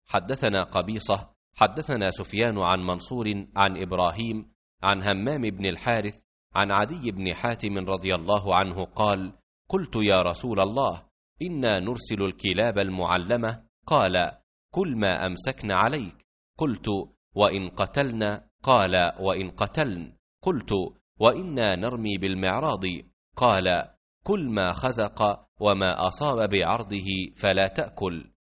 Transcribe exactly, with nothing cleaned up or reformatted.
حدثنا قبيصة حدثنا سفيان عن منصور عن إبراهيم عن همام بن الحارث عن عدي بن حاتم رضي الله عنه قال: قلت يا رسول الله، إنا نرسل الكلاب المعلمة. قال: كل ما أمسكن عليك. قلت: وإن قتلن؟ قال: وإن قتلن. قلت: وإنا نرمي بالمعراض. قال: كل ما خزق وما أصاب بعرضه فلا تأكل.